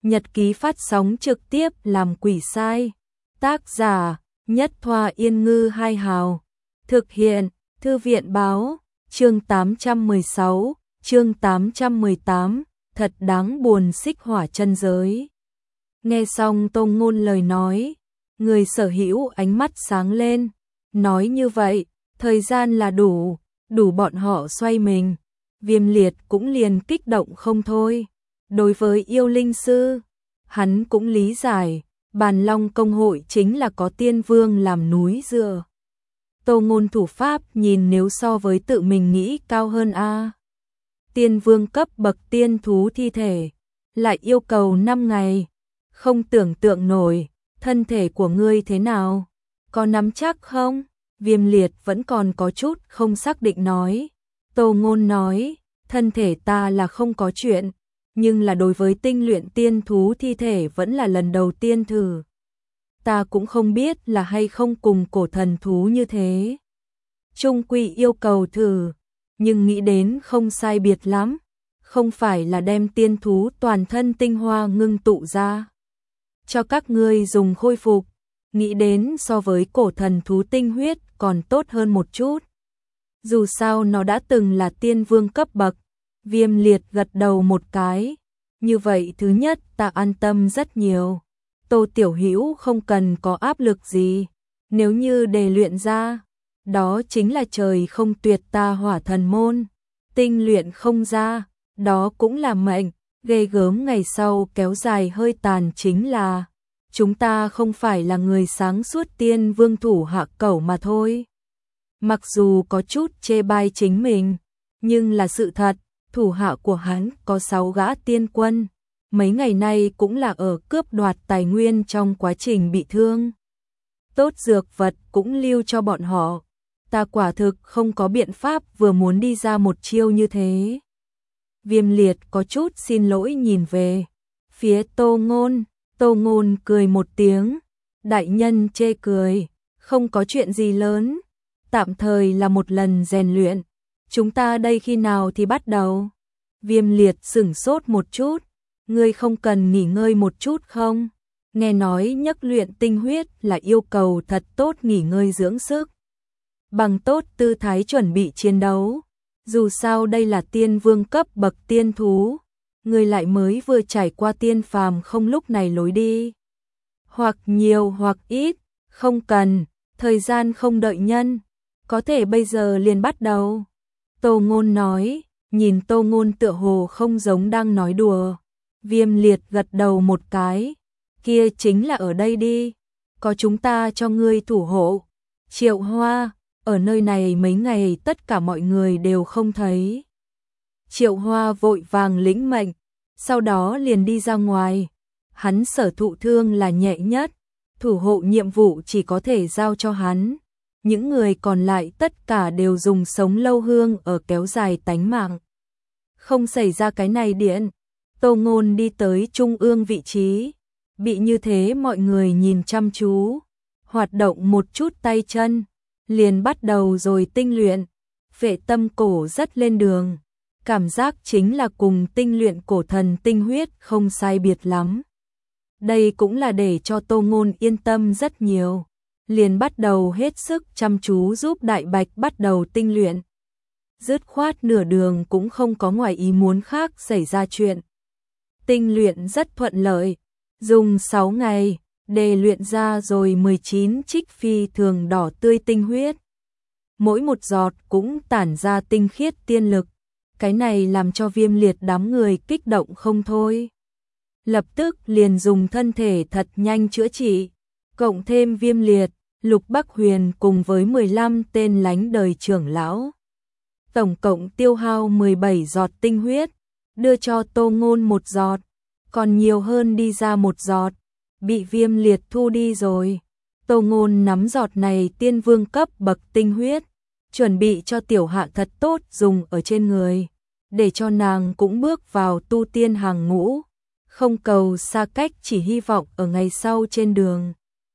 nhật ký phát sóng trực tiếp làm quỷ sai. Tác giả: Nhất Thoa Yên Ngư Hai Hào. Thực hiện: Thư viện Báo. Chương 816, chương 818, thật đáng buồn xích hỏa chân giới. Nghe xong Tô Ngôn lời nói, người sở hữu ánh mắt sáng lên, nói như vậy, thời gian là đủ bọn họ xoay mình. Viêm Liệt cũng liền kích động không thôi. Đối với yêu linh sư, hắn cũng lý giải, Bàn Long công hội chính là có tiên vương làm núi dựa. Tô Ngôn thủ pháp nhìn nếu so với tự mình nghĩ cao hơn a. Tiên vương cấp bậc tiên thú thi thể, lại yêu cầu 5 ngày, không tưởng tượng nổi, thân thể của ngươi thế nào? Có nắm chắc không? Viêm Liệt vẫn còn có chút không xác định nói. Tô Ngôn nói, thân thể ta là không có chuyện, nhưng là đối với tinh luyện tiên thú thi thể vẫn là lần đầu tiên thử. Ta cũng không biết là hay không cùng cổ thần thú như thế. Trung quy yêu cầu thử, nhưng nghĩ đến không sai biệt lắm, không phải là đem tiên thú toàn thân tinh hoa ngưng tụ ra cho các ngươi dùng khôi phục, nghĩ đến so với cổ thần thú tinh huyết còn tốt hơn một chút. Dù sao nó đã từng là tiên vương cấp bậc. Viêm Liệt gật đầu một cái. Như vậy thứ nhất ta an tâm rất nhiều. Tô Tiểu Hữu không cần có áp lực gì. Nếu như đề luyện ra, đó chính là trời không tuyệt ta hỏa thần môn. Tinh luyện không ra, đó cũng là mệnh. Ghê gớm ngày sau kéo dài hơi tàn chính là chúng ta không phải là người sáng suốt tiên vương thủ hạ cẩu mà thôi. Mặc dù có chút chê bai chính mình, nhưng là sự thật, thủ hạ của hắn có 6 gã tiên quân, mấy ngày nay cũng là ở cướp đoạt tài nguyên trong quá trình bị thương. Tốt dược vật cũng lưu cho bọn họ, ta quả thực không có biện pháp vừa muốn đi ra một chiêu như thế. Viêm Liệt có chút xin lỗi nhìn về phía Tô Ngôn cười một tiếng, đại nhân chê cười, không có chuyện gì lớn, tạm thời là một lần rèn luyện, chúng ta đây khi nào thì bắt đầu? Viêm Liệt sửng sốt một chút, ngươi không cần nghỉ ngơi một chút không? Nghe nói nhắc luyện tinh huyết là yêu cầu thật tốt nghỉ ngơi dưỡng sức, bằng tốt tư thái chuẩn bị chiến đấu. Dù sao đây là tiên vương cấp bậc tiên thú, người lại mới vừa trải qua tiên phàm không lúc này lối đi. Hoặc nhiều hoặc ít, không cần, thời gian không đợi nhân, có thể bây giờ liền bắt đầu. Tô Ngôn nói, nhìn Tô Ngôn tựa hồ không giống đang nói đùa. Viêm Liệt gật đầu một cái, kia chính là ở đây đi, có chúng ta cho ngươi thủ hộ. Triệu Hoa, ở nơi này mấy ngày tất cả mọi người đều không thấy. Triệu Hoa vội vàng lĩnh mệnh, sau đó liền đi ra ngoài. Hắn sở thụ thương là nhẹ nhất, thủ hộ nhiệm vụ chỉ có thể giao cho hắn. Những người còn lại tất cả đều dùng sống lâu hương ở kéo dài tánh mạng. Không xảy ra cái này điện, Tô Ngôn đi tới trung ương vị trí, bị như thế mọi người nhìn chăm chú, hoạt động một chút tay chân, liền bắt đầu rồi tinh luyện. Phệ tâm cổ rất lên đường, cảm giác chính là cùng tinh luyện cổ thần tinh huyết không sai biệt lắm. Đây cũng là để cho Tô Ngôn yên tâm rất nhiều, liền bắt đầu hết sức chăm chú giúp Đại Bạch bắt đầu tinh luyện. Dứt khoát nửa đường cũng không có ngoài ý muốn khác xảy ra chuyện. Tinh luyện rất thuận lợi, dùng 6 ngày, để luyện ra rồi 19 trích phi thường đỏ tươi tinh huyết. Mỗi một giọt cũng tản ra tinh khiết tiên lực, cái này làm cho Viêm Liệt đám người kích động không thôi. Lập tức liền dùng thân thể thật nhanh chữa trị, cộng thêm Viêm Liệt, Lục Bắc Huyền cùng với 15 tên lánh đời trưởng lão. Tổng cộng tiêu hao 17 giọt tinh huyết, đưa cho Tô Ngôn một giọt, còn nhiều hơn đi ra một giọt, bị Viêm Liệt thu đi rồi. Tô Ngôn nắm giọt này tiên vương cấp bậc tinh huyết, chuẩn bị cho tiểu hạ thật tốt dùng ở trên người, để cho nàng cũng bước vào tu tiên hàng ngũ, không cầu xa cách, chỉ hy vọng ở ngày sau trên đường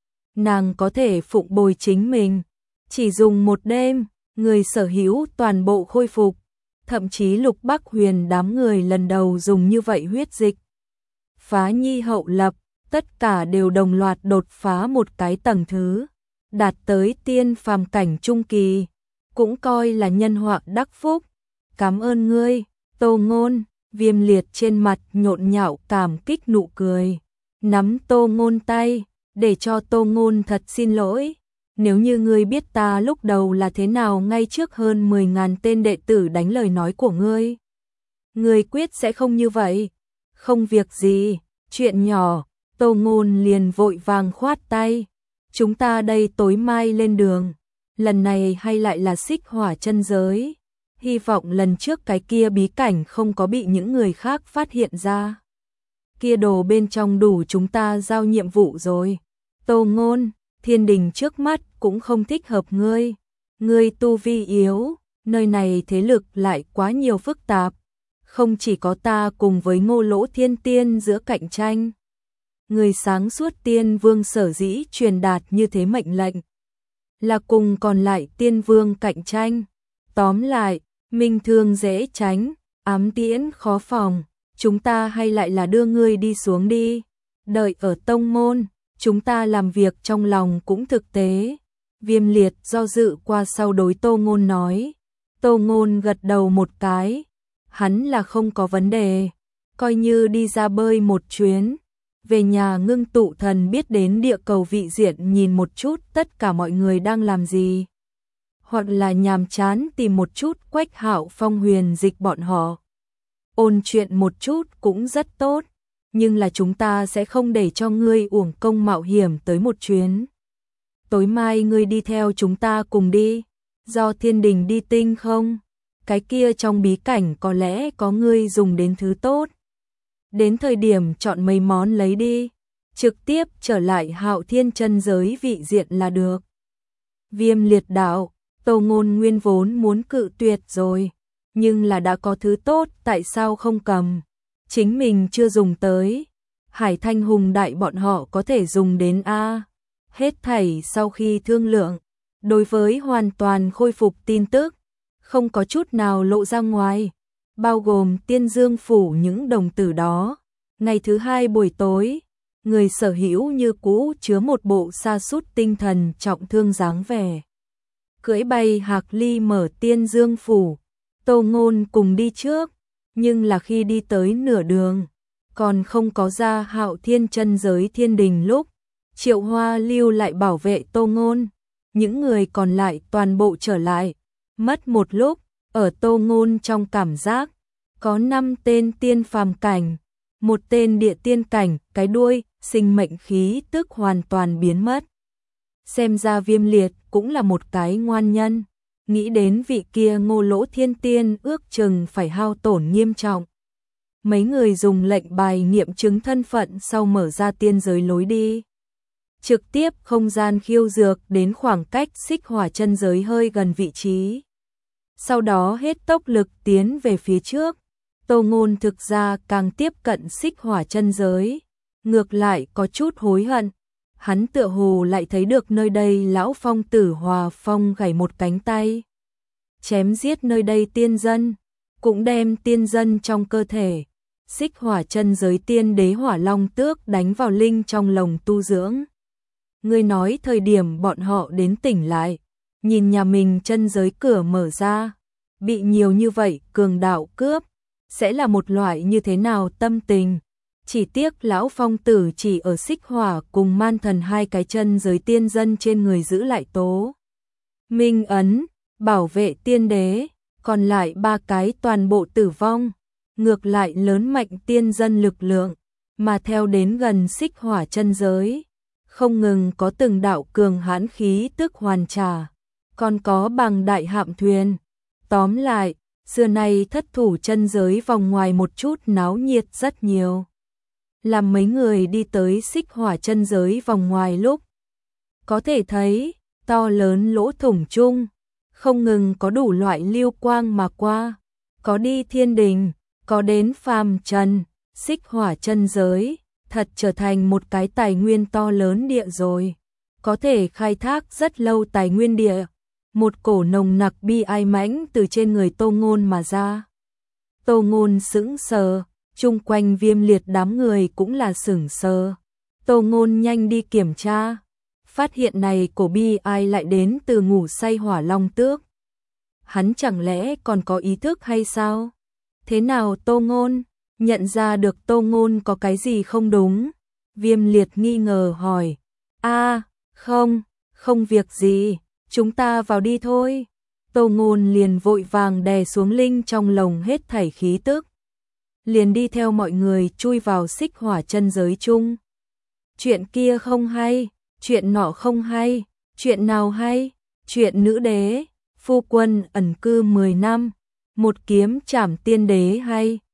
nàng có thể phụng bồi chính mình. Chỉ dùng một đêm, người sở hữu toàn bộ khôi phục, thậm chí Lục Bắc Huyền đám người lần đầu dùng như vậy huyết dịch. phá nhi hậu lập, tất cả đều đồng loạt đột phá một cái tầng thứ, đạt tới tiên phàm cảnh trung kỳ, cũng coi là nhân họa đắc phúc. Cảm ơn ngươi, Tô Ngôn. Viêm Liệt trên mặt nhộn nhạo cảm kích nụ cười, nắm Tô Ngôn tay, để cho Tô Ngôn thật xin lỗi. Nếu như ngươi biết ta lúc đầu là thế nào ngay trước hơn 10.000 tên đệ tử đánh lời nói của ngươi quyết sẽ không như vậy. Không việc gì, chuyện nhỏ. Tô Ngôn liền vội vàng khoát tay. Chúng ta đây tối mai lên đường, lần này hay lại là Xích Hỏa chân giới. Hy vọng lần trước cái kia bí cảnh không có bị những người khác phát hiện ra. Kia đồ bên trong đủ chúng ta giao nhiệm vụ rồi. Tô Ngôn, thiên đình trước mắt cũng không thích hợp ngươi. Ngươi tu vi yếu, nơi này thế lực lại quá nhiều phức tạp. Không chỉ có ta cùng với Ngô Lỗ Thiên Tiên giữa cạnh tranh. Người sáng suốt tiên vương sở dĩ truyền đạt như thế mệnh lệnh, là cùng còn lại tiên vương cạnh tranh. Tóm lại, minh thương dễ tránh, ám tiễn khó phòng, chúng ta hay lại là đưa ngươi đi xuống đi. Đợi ở tông môn, chúng ta làm việc trong lòng cũng thực tế. Viêm Liệt do dự qua sau đối Tô Ngôn nói. Tô Ngôn gật đầu một cái, hắn là không có vấn đề, coi như đi ra bơi một chuyến. Về nhà Ngưng Tụ Thần biết đến địa cầu vị diện nhìn một chút tất cả mọi người đang làm gì. Hoặc là nhàm chán tìm một chút Quách Hạo Phong Huyền Dịch bọn họ. Ôn chuyện một chút cũng rất tốt, nhưng là chúng ta sẽ không để cho ngươi uổng công mạo hiểm tới một chuyến. Tối mai ngươi đi theo chúng ta cùng đi, do thiên đình đi tinh không? Cái kia trong bí cảnh có lẽ có ngươi dùng đến thứ tốt. Đến thời điểm chọn mấy món lấy đi, trực tiếp trở lại Hạo Thiên chân giới vị diện là được. Viêm Liệt đạo, Tô Ngôn nguyên vốn muốn cự tuyệt rồi, nhưng là đã có thứ tốt tại sao không cầm, chính mình chưa dùng tới. Hải Thanh Hùng đại bọn họ có thể dùng đến a. Hết thảy sau khi thương lượng, đối với hoàn toàn khôi phục tin tức, không có chút nào lộ ra ngoài, bao gồm Tiên Dương phủ những đồng tử đó. Ngày thứ hai buổi tối, người sở hữu như cũ chứa một bộ sa sút tinh thần trọng thương dáng vẻ. Cưỡi bay Hạc Ly mở Tiên Dương phủ, Tô Ngôn cùng đi trước, nhưng là khi đi tới nửa đường, còn không có ra Hạo Thiên chân giới thiên đình lúc, Triệu Hoa lưu lại bảo vệ Tô Ngôn, những người còn lại toàn bộ trở lại. Mất một lúc, ở Tô Ngôn trong cảm giác, có 5 tên tiên phàm cảnh, một tên địa tiên cảnh, cái đuôi, sinh mệnh khí tức hoàn toàn biến mất. Xem ra Viêm Liệt cũng là một cái ngoan nhân, nghĩ đến vị kia Ngô Lỗ Thiên Tiên ước chừng phải hao tổn nghiêm trọng. Mấy người dùng lệnh bài nghiệm chứng thân phận sau mở ra tiên giới lối đi. Trực tiếp không gian khiêu dược đến khoảng cách Xích Hỏa chân giới hơi gần vị trí. Sau đó hết tốc lực tiến về phía trước. Tô Ngôn thực ra càng tiếp cận Xích Hỏa chân giới, ngược lại có chút hối hận. Hắn tựa hồ lại thấy được nơi đây lão phong tử Hòa Phong gãy một cánh tay, chém giết nơi đây tiên dân, cũng đem tiên dân trong cơ thể Xích Hỏa chân giới tiên đế Hỏa Long Tước đánh vào linh trong lồng tu dưỡng. Ngươi nói thời điểm bọn họ đến tỉnh lại, nhìn nhà mình chân giới cửa mở ra, bị nhiều như vậy cường đạo cướp, sẽ là một loại như thế nào tâm tình. Chỉ tiếc lão phong tử chỉ ở Xích Hỏa cùng Man Thần hai cái chân giới tiên dân trên người giữ lại tố minh ấn, bảo vệ tiên đế, còn lại 3 cái toàn bộ tử vong, ngược lại lớn mạnh tiên dân lực lượng, mà theo đến gần Xích Hỏa chân giới, không ngừng có từng đạo cường hãn khí tức hoàn trả, còn có bằng đại hạm thuyền. Tóm lại, xưa nay thất thủ chân giới vòng ngoài một chút náo nhiệt rất nhiều. Làm mấy người đi tới Xích Hỏa chân giới vòng ngoài lúc, có thể thấy, to lớn lỗ thủng chung, không ngừng có đủ loại lưu quang mà qua, có đi thiên đình, có đến phàm trần, Xích Hỏa chân giới, thật trở thành một cái tài nguyên to lớn địa rồi, có thể khai thác rất lâu tài nguyên địa. Một cổ nồng nặc bi ai mãnh từ trên người Tô Ngôn mà ra. Tô Ngôn sững sờ, chung quanh Viêm Liệt đám người cũng là sửng sờ. Tô Ngôn nhanh đi kiểm tra, phát hiện này cổ bi ai lại đến từ ngủ say Hỏa Long Tước. Hắn chẳng lẽ còn có ý thức hay sao? Thế nào Tô Ngôn? Nhận ra được Tô Ngôn có cái gì không đúng. Viêm Liệt nghi ngờ hỏi. Không việc gì, chúng ta vào đi thôi. Tô Ngôn liền vội vàng đè xuống linh trong lồng hết thảy khí tức. Liền đi theo mọi người chui vào xích hỏa chân giới chung. Chuyện kia không hay, chuyện nọ không hay, chuyện nào hay? Chuyện nữ đế, phu quân ẩn cư 10 năm, một kiếm trảm tiên đế hay.